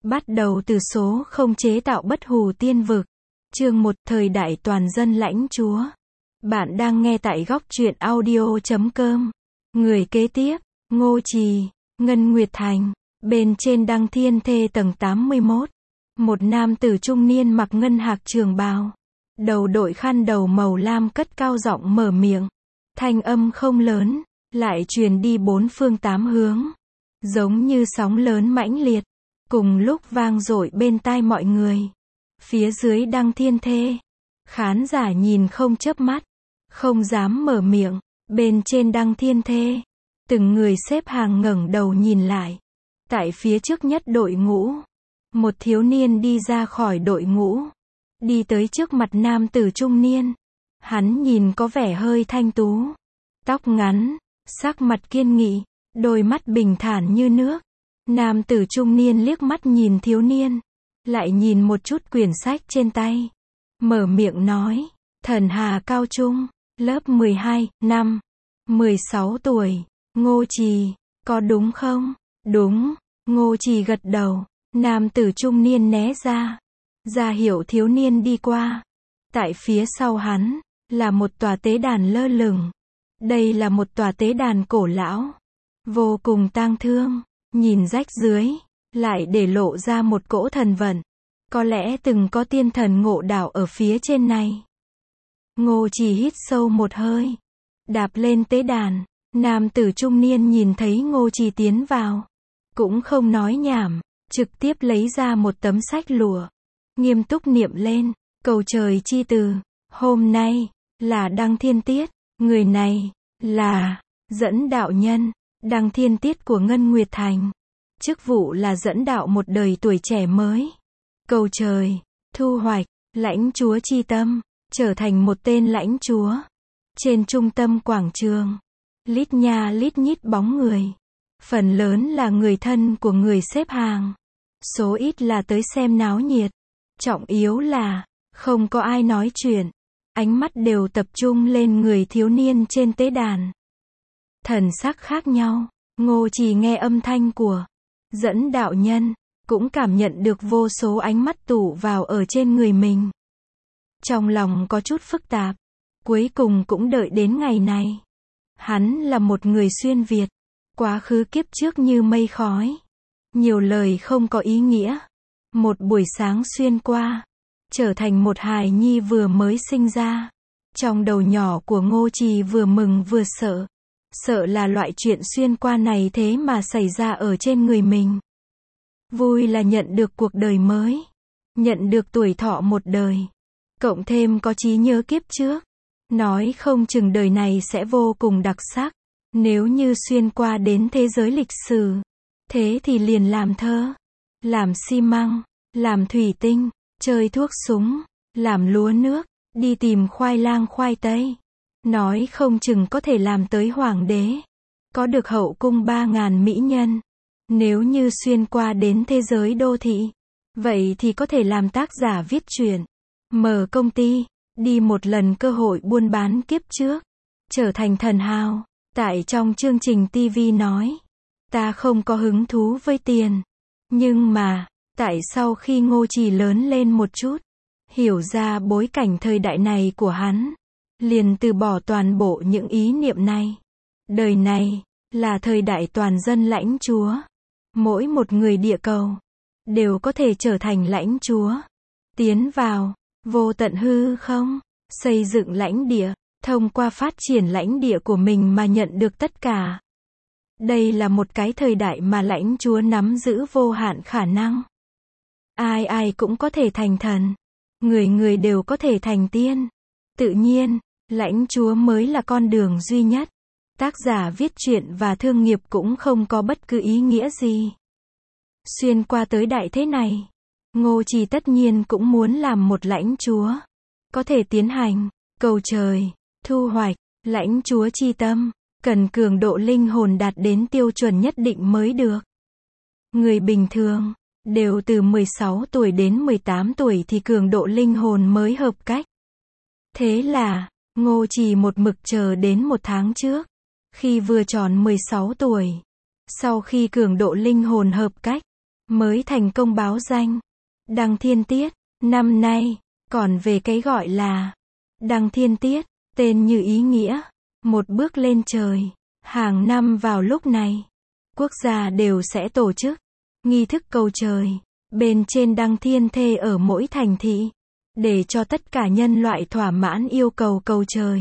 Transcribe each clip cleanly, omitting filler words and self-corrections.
Bắt đầu từ số không chế tạo bất hủ tiên vực. Chương 1 Thời đại toàn dân lãnh chúa. Bạn đang nghe tại góc truyện audio.com. Người kế tiếp, Ngô Trì, Ngân Nguyệt Thành. Bên trên Đăng Thiên Thê tầng 81. Một nam tử trung niên mặc ngân hạc trường bào. Đầu đội khăn đầu màu lam cất cao giọng mở miệng. Thanh âm không lớn, lại truyền đi bốn phương tám hướng. Giống như sóng lớn mãnh liệt. Cùng lúc vang dội bên tai mọi người. Phía dưới Đăng Thiên Thê, khán giả nhìn không chớp mắt, không dám mở miệng. Bên trên Đăng Thiên Thê, từng người xếp hàng ngẩng đầu nhìn lại. Tại phía trước nhất đội ngũ, một thiếu niên đi ra khỏi đội ngũ, đi tới trước mặt nam tử trung niên. Hắn nhìn có vẻ hơi thanh tú, tóc ngắn, sắc mặt kiên nghị, đôi mắt bình thản như nước. Nam tử trung niên liếc mắt nhìn thiếu niên, lại nhìn một chút quyển sách trên tay. Mở miệng nói, Thần Hà Cao Trung, lớp 12, năm 16 tuổi, Ngô Trì, có đúng không? Đúng, Ngô Trì gật đầu. Nam tử trung niên né ra hiệu thiếu niên đi qua. Tại phía sau hắn, là một tòa tế đàn lơ lửng. Đây là một tòa tế đàn cổ lão, vô cùng tang thương. Nhìn rách dưới, lại để lộ ra một cỗ thần vận. Có lẽ từng có tiên thần ngộ đạo ở phía trên này. Ngô Trì hít sâu một hơi, đạp lên tế đàn. Nam tử trung niên nhìn thấy Ngô Trì tiến vào, cũng không nói nhảm, trực tiếp lấy ra một tấm sách lụa, nghiêm túc niệm lên, cầu trời chi từ. Hôm nay, là Đăng Thiên Tiết, người này, là, dẫn đạo nhân. Đăng Thiên Tiết của Ngân Nguyệt Thành. Chức vụ là dẫn đạo một đời tuổi trẻ mới. Cầu trời, thu hoạch, lãnh chúa chi tâm, trở thành một tên lãnh chúa. Trên trung tâm quảng trường, lít nha lít nhít bóng người. Phần lớn là người thân của người xếp hàng. Số ít là tới xem náo nhiệt. Trọng yếu là, không có ai nói chuyện. Ánh mắt đều tập trung lên người thiếu niên trên tế đàn. Thần sắc khác nhau. Ngô Trì nghe âm thanh của dẫn đạo nhân, cũng cảm nhận được vô số ánh mắt tụ vào ở trên người mình. Trong lòng có chút phức tạp, cuối cùng cũng đợi đến ngày này. Hắn là một người xuyên Việt, quá khứ kiếp trước như mây khói, nhiều lời không có ý nghĩa. Một buổi sáng xuyên qua, trở thành một hài nhi vừa mới sinh ra. Trong đầu nhỏ của Ngô Trì vừa mừng vừa sợ. Sợ là loại chuyện xuyên qua này thế mà xảy ra ở trên người mình. Vui là nhận được cuộc đời mới, nhận được tuổi thọ một đời, cộng thêm có trí nhớ kiếp trước. Nói không chừng đời này sẽ vô cùng đặc sắc. Nếu như xuyên qua đến thế giới lịch sử, thế thì liền làm thơ, làm xi măng, làm thủy tinh, chơi thuốc súng, làm lúa nước, đi tìm khoai lang khoai tây. Nói không chừng có thể làm tới hoàng đế, có được hậu cung 3.000 mỹ nhân. Nếu như xuyên qua đến thế giới đô thị, vậy thì có thể làm tác giả viết truyện, mở công ty, đi một lần cơ hội buôn bán kiếp trước, trở thành thần hào. Tại trong chương trình TV nói, ta không có hứng thú với tiền. Nhưng mà, tại sau khi Ngô Trì lớn lên một chút, hiểu ra bối cảnh thời đại này của hắn, liền từ bỏ toàn bộ những ý niệm này. Đời này, là thời đại toàn dân lãnh chúa. Mỗi một người địa cầu, đều có thể trở thành lãnh chúa. Tiến vào, vô tận hư không, xây dựng lãnh địa, thông qua phát triển lãnh địa của mình mà nhận được tất cả. Đây là một cái thời đại mà lãnh chúa nắm giữ vô hạn khả năng. Ai ai cũng có thể thành thần. Người người đều có thể thành tiên. Tự nhiên, lãnh chúa mới là con đường duy nhất. Tác giả viết truyện và thương nghiệp cũng không có bất cứ ý nghĩa gì. Xuyên qua tới đại thế này, Ngô Trì tất nhiên cũng muốn làm một lãnh chúa. Có thể tiến hành, cầu trời, thu hoạch, lãnh chúa chi tâm, cần cường độ linh hồn đạt đến tiêu chuẩn nhất định mới được. Người bình thường, đều từ 16 tuổi đến 18 tuổi thì cường độ linh hồn mới hợp cách. Thế là, Ngô Trì một mực chờ đến 1 tháng trước, khi vừa tròn 16 tuổi. Sau khi cường độ linh hồn hợp cách, mới thành công báo danh. Đăng Thiên Tiết, năm nay, còn về cái gọi là Đăng Thiên Tiết, tên như ý nghĩa, một bước lên trời. Hàng năm vào lúc này, quốc gia đều sẽ tổ chức nghi thức cầu trời, bên trên Đăng Thiên Thê ở mỗi thành thị, để cho tất cả nhân loại thỏa mãn yêu cầu cầu trời.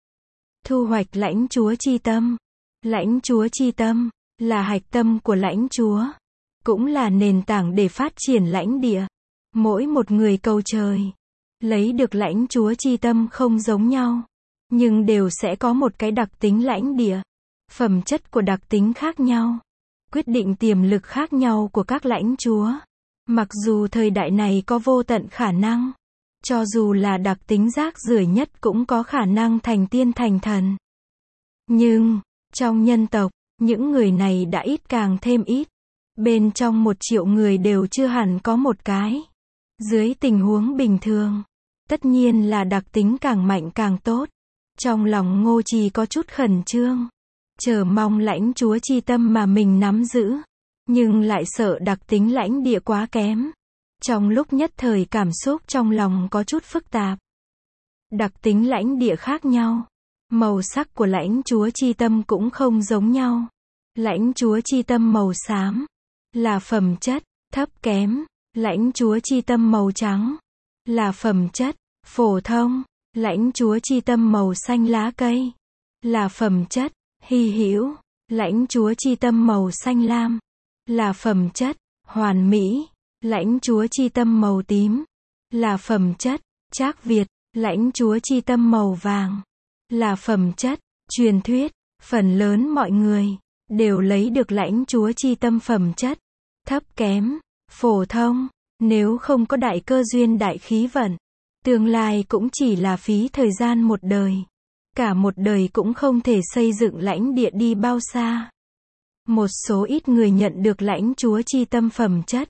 Thu hoạch lãnh chúa chi tâm. Lãnh chúa chi tâm, là hạch tâm của lãnh chúa, cũng là nền tảng để phát triển lãnh địa. Mỗi một người cầu trời, lấy được lãnh chúa chi tâm không giống nhau, nhưng đều sẽ có một cái đặc tính lãnh địa. Phẩm chất của đặc tính khác nhau, quyết định tiềm lực khác nhau của các lãnh chúa. Mặc dù thời đại này có vô tận khả năng, cho dù là đặc tính rác rưởi nhất cũng có khả năng thành tiên thành thần. Nhưng, trong nhân tộc, những người này đã ít càng thêm ít. Bên trong 1 triệu người đều chưa hẳn có một cái. Dưới tình huống bình thường, tất nhiên là đặc tính càng mạnh càng tốt. Trong lòng Ngô Trì có chút khẩn trương, chờ mong lãnh chúa chi tâm mà mình nắm giữ, nhưng lại sợ đặc tính lãnh địa quá kém. Trong lúc nhất thời cảm xúc trong lòng có chút phức tạp. Đặc tính lãnh địa khác nhau, màu sắc của lãnh chúa chi tâm cũng không giống nhau. Lãnh chúa chi tâm màu xám là phẩm chất thấp kém, lãnh chúa chi tâm màu trắng là phẩm chất phổ thông, lãnh chúa chi tâm màu xanh lá cây là phẩm chất hy hữu, lãnh chúa chi tâm màu xanh lam là phẩm chất hoàn mỹ, lãnh chúa chi tâm màu tím là phẩm chất trác Việt, lãnh chúa chi tâm màu vàng là phẩm chất truyền thuyết. Phần lớn mọi người đều lấy được lãnh chúa chi tâm phẩm chất thấp kém, phổ thông. Nếu không có đại cơ duyên đại khí vận, tương lai cũng chỉ là phí thời gian một đời. Cả một đời cũng không thể xây dựng lãnh địa đi bao xa. Một số ít người nhận được lãnh chúa chi tâm phẩm chất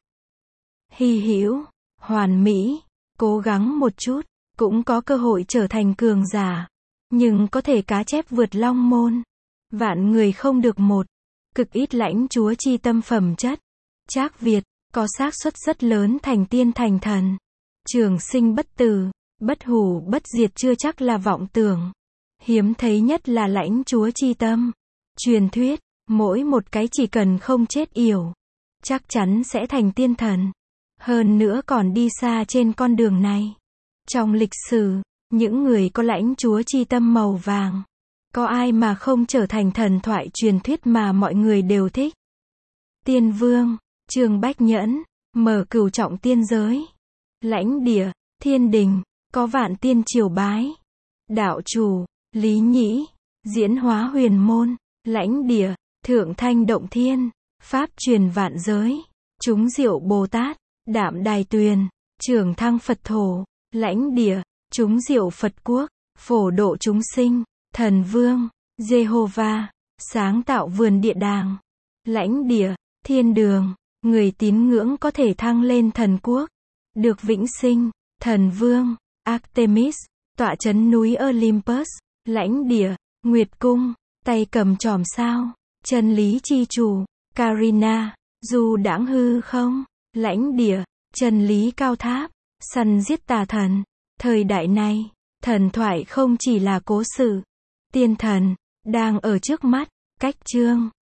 hy hữu, hoàn mỹ, cố gắng một chút, cũng có cơ hội trở thành cường giả. Nhưng có thể cá chép vượt long môn. Vạn người không được một. Cực ít lãnh chúa chi tâm phẩm chất trác Việt, có xác suất rất lớn thành tiên thành thần. Trường sinh bất tử, bất hủ bất diệt chưa chắc là vọng tưởng. Hiếm thấy nhất là lãnh chúa chi tâm. Truyền thuyết, mỗi một cái chỉ cần không chết yểu, chắc chắn sẽ thành tiên thần. Hơn nữa còn đi xa trên con đường này. Trong lịch sử, những người có lãnh chúa chi tâm màu vàng, có ai mà không trở thành thần thoại truyền thuyết mà mọi người đều thích. Tiên Vương, Trương Bách Nhẫn, mở cửu trọng tiên giới. Lãnh địa, thiên đình, có vạn tiên triều bái. Đạo chủ, Lý Nhĩ, diễn hóa huyền môn. Lãnh địa, thượng thanh động thiên, pháp truyền vạn giới. Chúng diệu Bồ Tát, đạm đài tuyền, trưởng thăng Phật thổ. Lãnh địa, chúng diệu Phật quốc, phổ độ chúng sinh. Thần Vương, Jehovah, sáng tạo vườn địa đàng. Lãnh địa, thiên đường, người tín ngưỡng có thể thăng lên thần quốc, được vĩnh sinh. Thần Vương, Artemis, tọa trấn núi Olympus. Lãnh địa, Nguyệt cung, tay cầm chòm sao. Chân lý chi chủ, Karina, du đãng hư không. Lãnh địa, chân lý cao tháp, săn giết tà thần. Thời đại này, thần thoại không chỉ là cố sự. Tiên thần, đang ở trước mắt. Cách chương